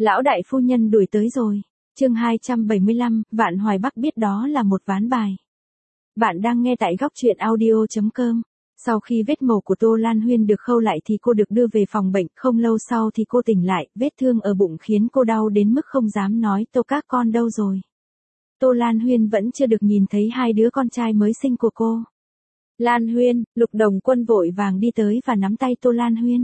Lão đại phu nhân đuổi tới rồi. Chương 275, Vạn Hoài Bắc biết đó là một ván bài. Bạn đang nghe tại góc truyện audio.com. Sau khi vết mổ của Tô Lan Huyên được khâu lại thì cô được đưa về phòng bệnh, không lâu sau thì cô tỉnh lại, vết thương ở bụng khiến cô đau đến mức không dám nói Tô các con đâu rồi. Tô Lan Huyên vẫn chưa được nhìn thấy hai đứa con trai mới sinh của cô. Lan Huyên, Lục Đồng Quân vội vàng đi tới và nắm tay Tô Lan Huyên.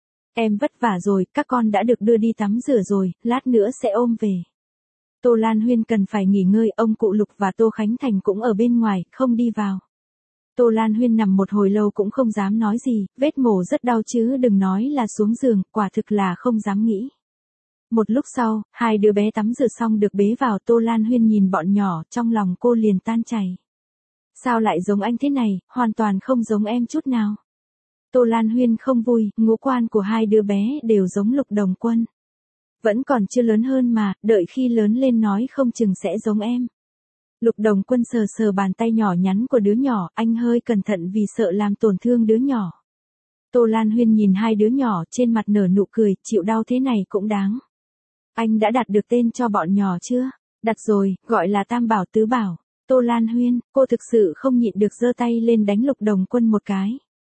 Em vất vả rồi, các con đã được đưa đi tắm rửa rồi, lát nữa sẽ ôm về. Tô Lan Huyên cần phải nghỉ ngơi, ông cụ Lục và Tô Khánh Thành cũng ở bên ngoài, không đi vào. Tô Lan Huyên nằm một hồi lâu cũng không dám nói gì, vết mổ rất đau chứ đừng nói là xuống giường, quả thực là không dám nghĩ. Một lúc sau, hai đứa bé tắm rửa xong được bế vào, Tô Lan Huyên nhìn bọn nhỏ, trong lòng cô liền tan chảy. Sao lại giống anh thế này, hoàn toàn không giống em chút nào. Tô Lan Huyên không vui, ngũ quan của hai đứa bé đều giống Lục Đồng Quân. Vẫn còn chưa lớn hơn mà, đợi khi lớn lên nói không chừng sẽ giống em. Lục Đồng Quân sờ sờ bàn tay nhỏ nhắn của đứa nhỏ, anh hơi cẩn thận vì sợ làm tổn thương đứa nhỏ. Tô Lan Huyên nhìn hai đứa nhỏ trên mặt nở nụ cười, chịu đau thế này cũng đáng. Anh đã đặt được tên cho bọn nhỏ chưa? Đặt rồi, gọi là Tam Bảo Tứ Bảo. Tô Lan Huyên, cô thực sự không nhịn được giơ tay lên đánh Lục Đồng Quân một cái.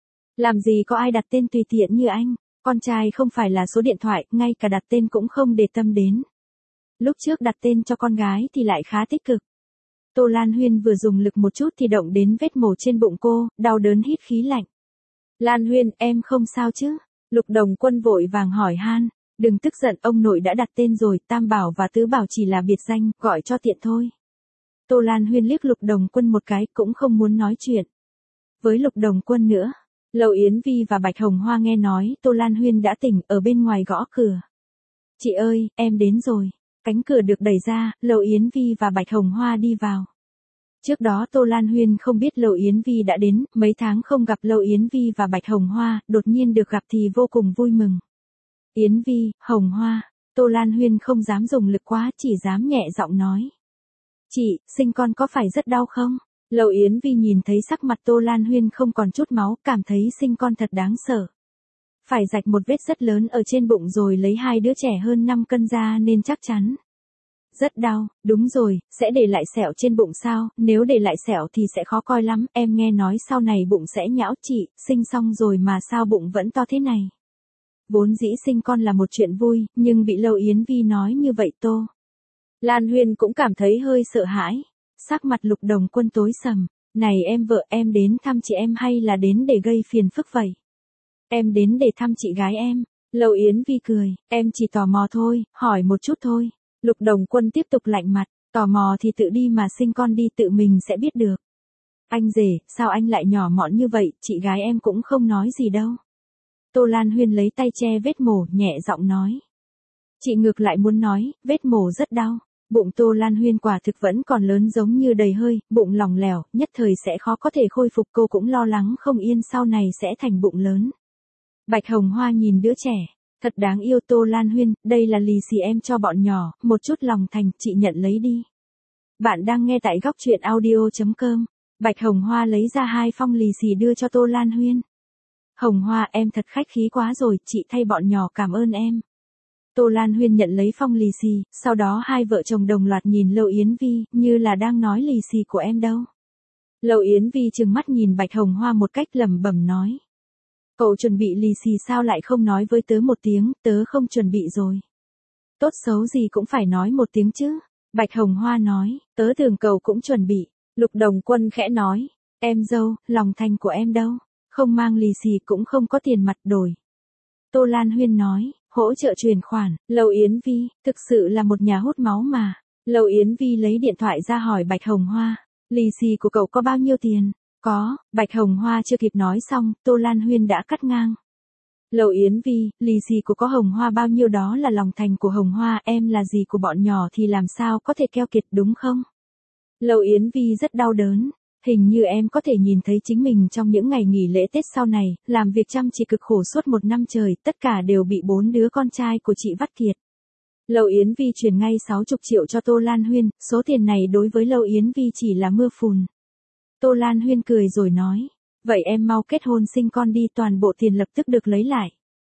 Làm gì có ai đặt tên tùy tiện như anh, con trai không phải là số điện thoại, ngay cả đặt tên cũng không để tâm đến. Lúc trước đặt tên cho con gái thì lại khá tích cực. Tô Lan Huyên vừa dùng lực một chút thì động đến vết mổ trên bụng cô, đau đớn hít khí lạnh. Lan Huyên, em không sao chứ? Lục Đồng Quân vội vàng hỏi han. Đừng tức giận, ông nội đã đặt tên rồi, Tam Bảo và Tứ Bảo chỉ là biệt danh, gọi cho tiện thôi. Tô Lan Huyên liếc Lục Đồng Quân một cái, cũng không muốn nói chuyện với Lục Đồng Quân nữa. Lầu Yến Vi và Bạch Hồng Hoa nghe nói Tô Lan Huyên đã tỉnh, ở bên ngoài gõ cửa. Chị ơi, em đến rồi. Cánh cửa được đẩy ra, Lầu Yến Vi và Bạch Hồng Hoa đi vào. Trước đó Tô Lan Huyên không biết Lầu Yến Vi đã đến, mấy tháng không gặp Lầu Yến Vi và Bạch Hồng Hoa, đột nhiên được gặp thì vô cùng vui mừng. Yến Vi, Hồng Hoa, Tô Lan Huyên không dám dùng lực quá, chỉ dám nhẹ giọng nói. Chị, sinh con có phải rất đau không? Lầu Yến Vi nhìn thấy sắc mặt Tô Lan Huyên không còn chút máu, cảm thấy sinh con thật đáng sợ. Phải rạch một vết rất lớn ở trên bụng rồi lấy hai đứa trẻ hơn 5 cân ra nên chắc chắn. Rất đau, đúng rồi, sẽ để lại sẹo trên bụng sao, nếu để lại sẹo thì sẽ khó coi lắm, em nghe nói sau này bụng sẽ nhão. Chị, sinh xong rồi mà sao bụng vẫn to thế này? Vốn dĩ sinh con là một chuyện vui, nhưng bị Lầu Yến Vi nói như vậy Tô Lan Huyên cũng cảm thấy hơi sợ hãi. Sắc mặt Lục Đồng Quân tối sầm. Này em vợ, em đến thăm chị em hay là đến để gây phiền phức vậy? Em đến để thăm chị gái em. Lầu Yến Vi cười, em chỉ tò mò thôi, hỏi một chút thôi. Lục Đồng Quân tiếp tục lạnh mặt, tò mò thì tự đi mà sinh con đi, tự mình sẽ biết được. Anh rể, sao anh lại nhỏ mọn như vậy, chị gái em cũng không nói gì đâu. Tô Lan Huyên lấy tay che vết mổ, nhẹ giọng nói. Chị ngược lại muốn nói, vết mổ rất đau. Bụng Tô Lan Huyên quả thực vẫn còn lớn giống như đầy hơi, bụng lỏng lẻo, nhất thời sẽ khó có thể khôi phục, cô cũng lo lắng không yên sau này sẽ thành bụng lớn. Bạch Hồng Hoa nhìn đứa trẻ, thật đáng yêu. Tô Lan Huyên, đây là lì xì em cho bọn nhỏ, một chút lòng thành, chị nhận lấy đi. Bạn đang nghe tại góc truyện audio.com. Bạch Hồng Hoa lấy ra 2 phong lì xì đưa cho Tô Lan Huyên. Hồng Hoa, em thật khách khí quá rồi, chị thay bọn nhỏ cảm ơn em. Tô Lan Huyên nhận lấy phong lì xì, sau đó hai vợ chồng đồng loạt nhìn Lầu Yến Vi, như là đang nói lì xì của em đâu. Lầu Yến Vi trừng mắt nhìn Bạch Hồng Hoa một cách lẩm bẩm nói. Cậu chuẩn bị lì xì sao lại không nói với tớ một tiếng, tớ không chuẩn bị rồi. Tốt xấu gì cũng phải nói một tiếng chứ. Bạch Hồng Hoa nói, tớ tưởng cậu cũng chuẩn bị. Lục Đồng Quân khẽ nói, em dâu, lòng thành của em đâu, không mang lì xì cũng không có tiền mặt đổi. Tô Lan Huyên nói, hỗ trợ chuyển khoản. Lầu Yến Vi, thực sự là một nhà hút máu mà. Lầu Yến Vi lấy điện thoại ra hỏi Bạch Hồng Hoa, lì xì của cậu có bao nhiêu tiền? Có. Bạch Hồng Hoa chưa kịp nói xong, Tô Lan Huyên đã cắt ngang. Lầu Yến Vi, lì xì của có Hồng Hoa bao nhiêu đó là lòng thành của Hồng Hoa, em là gì của bọn nhỏ thì làm sao có thể keo kiệt đúng không? Lầu Yến Vi rất đau đớn. Hình như em có thể nhìn thấy chính mình trong những ngày nghỉ lễ Tết sau này, làm việc chăm chỉ cực khổ suốt 1 năm trời, tất cả đều bị 4 đứa con trai của chị vắt kiệt. Lầu Yến Vi chuyển ngay 60 triệu cho Tô Lan Huyên, số tiền này đối với Lầu Yến Vi chỉ là mưa phùn. Tô Lan Huyên cười rồi nói, vậy em mau kết hôn sinh con đi, toàn bộ tiền lập tức được lấy lại.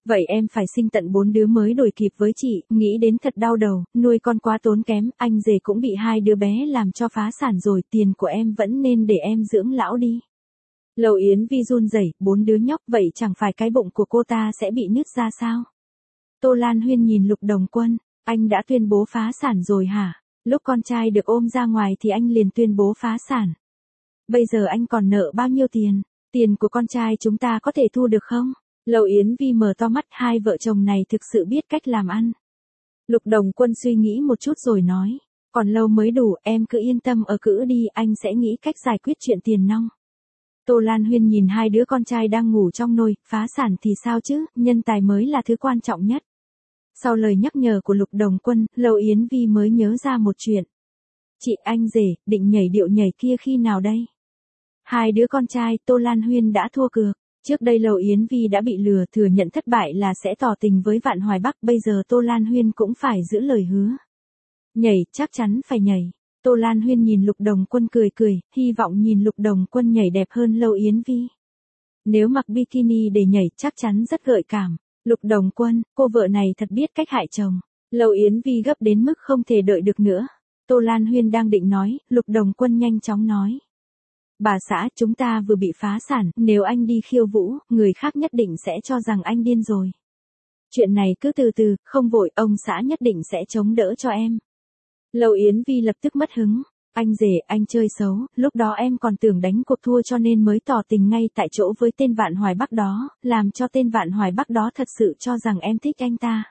Vậy em phải sinh tận 4 đứa mới đuổi kịp với chị, nghĩ đến thật đau đầu, nuôi con quá tốn kém, anh rể cũng bị 2 đứa bé làm cho phá sản rồi, tiền của em vẫn nên để em dưỡng lão đi. Lầu Yến Vi run rẩy, 4 đứa nhóc vậy chẳng phải cái bụng của cô ta sẽ bị nứt ra sao? Tô Lan Huyên nhìn Lục Đồng Quân, anh đã tuyên bố phá sản rồi hả? Lúc con trai được ôm ra ngoài thì anh liền tuyên bố phá sản. Bây giờ anh còn nợ bao nhiêu tiền? Tiền của con trai chúng ta có thể thu được không? Lầu Yến Vi mở to mắt, hai vợ chồng này thực sự biết cách làm ăn. Lục Đồng Quân suy nghĩ một chút rồi nói, còn lâu mới đủ, em cứ yên tâm ở cữ đi, anh sẽ nghĩ cách giải quyết chuyện tiền nong. Tô Lan Huyên nhìn hai đứa con trai đang ngủ trong nôi, phá sản thì sao chứ, nhân tài mới là thứ quan trọng nhất. Sau lời nhắc nhở của Lục Đồng Quân, Lầu Yến Vi mới nhớ ra một chuyện. Chị, anh rể, định nhảy điệu nhảy kia khi nào đây? Hai đứa con trai, Tô Lan Huyên đã thua cược. Trước đây Lầu Yến Vi đã bị lừa, thừa nhận thất bại là sẽ tỏ tình với Vạn Hoài Bắc, bây giờ Tô Lan Huyên cũng phải giữ lời hứa. Nhảy, chắc chắn phải nhảy. Tô Lan Huyên nhìn Lục Đồng Quân cười cười, hy vọng nhìn Lục Đồng Quân nhảy đẹp hơn Lầu Yến Vi. Nếu mặc bikini để nhảy chắc chắn rất gợi cảm. Lục Đồng Quân, cô vợ này thật biết cách hại chồng. Lầu Yến Vi gấp đến mức không thể đợi được nữa. Tô Lan Huyên đang định nói, Lục Đồng Quân nhanh chóng nói. Bà xã, chúng ta vừa bị phá sản, nếu anh đi khiêu vũ, người khác nhất định sẽ cho rằng anh điên rồi. Chuyện này cứ từ từ, không vội, ông xã nhất định sẽ chống đỡ cho em. Lầu Yến Vi lập tức mất hứng. Anh rể, anh chơi xấu, lúc đó em còn tưởng đánh cuộc thua cho nên mới tỏ tình ngay tại chỗ với tên Vạn Hoài Bắc đó, làm cho tên Vạn Hoài Bắc đó thật sự cho rằng em thích anh ta.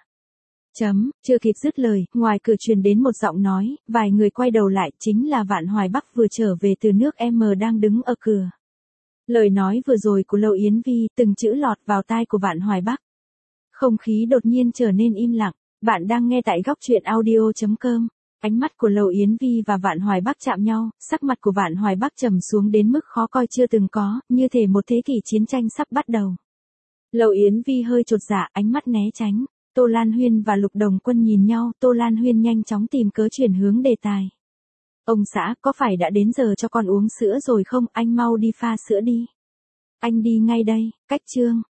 Chưa kịp dứt lời, ngoài cửa truyền đến một giọng nói, vài người quay đầu lại, chính là Vạn Hoài Bắc vừa trở về từ nước M đang đứng ở cửa. Lời nói vừa rồi của Lầu Yến Vi, từng chữ lọt vào tai của Vạn Hoài Bắc. Không khí đột nhiên trở nên im lặng, bạn đang nghe tại góc truyện audio.com. Ánh mắt của Lầu Yến Vi và Vạn Hoài Bắc chạm nhau, sắc mặt của Vạn Hoài Bắc trầm xuống đến mức khó coi chưa từng có, như thể một thế kỷ chiến tranh sắp bắt đầu. Lầu Yến Vi hơi chột dạ, ánh mắt né tránh. Tô Lan Huyên và Lục Đồng Quân nhìn nhau, Tô Lan Huyên nhanh chóng tìm cớ chuyển hướng đề tài. Ông xã, có phải đã đến giờ cho con uống sữa rồi không, anh mau đi pha sữa đi. Anh đi ngay đây, cách chương.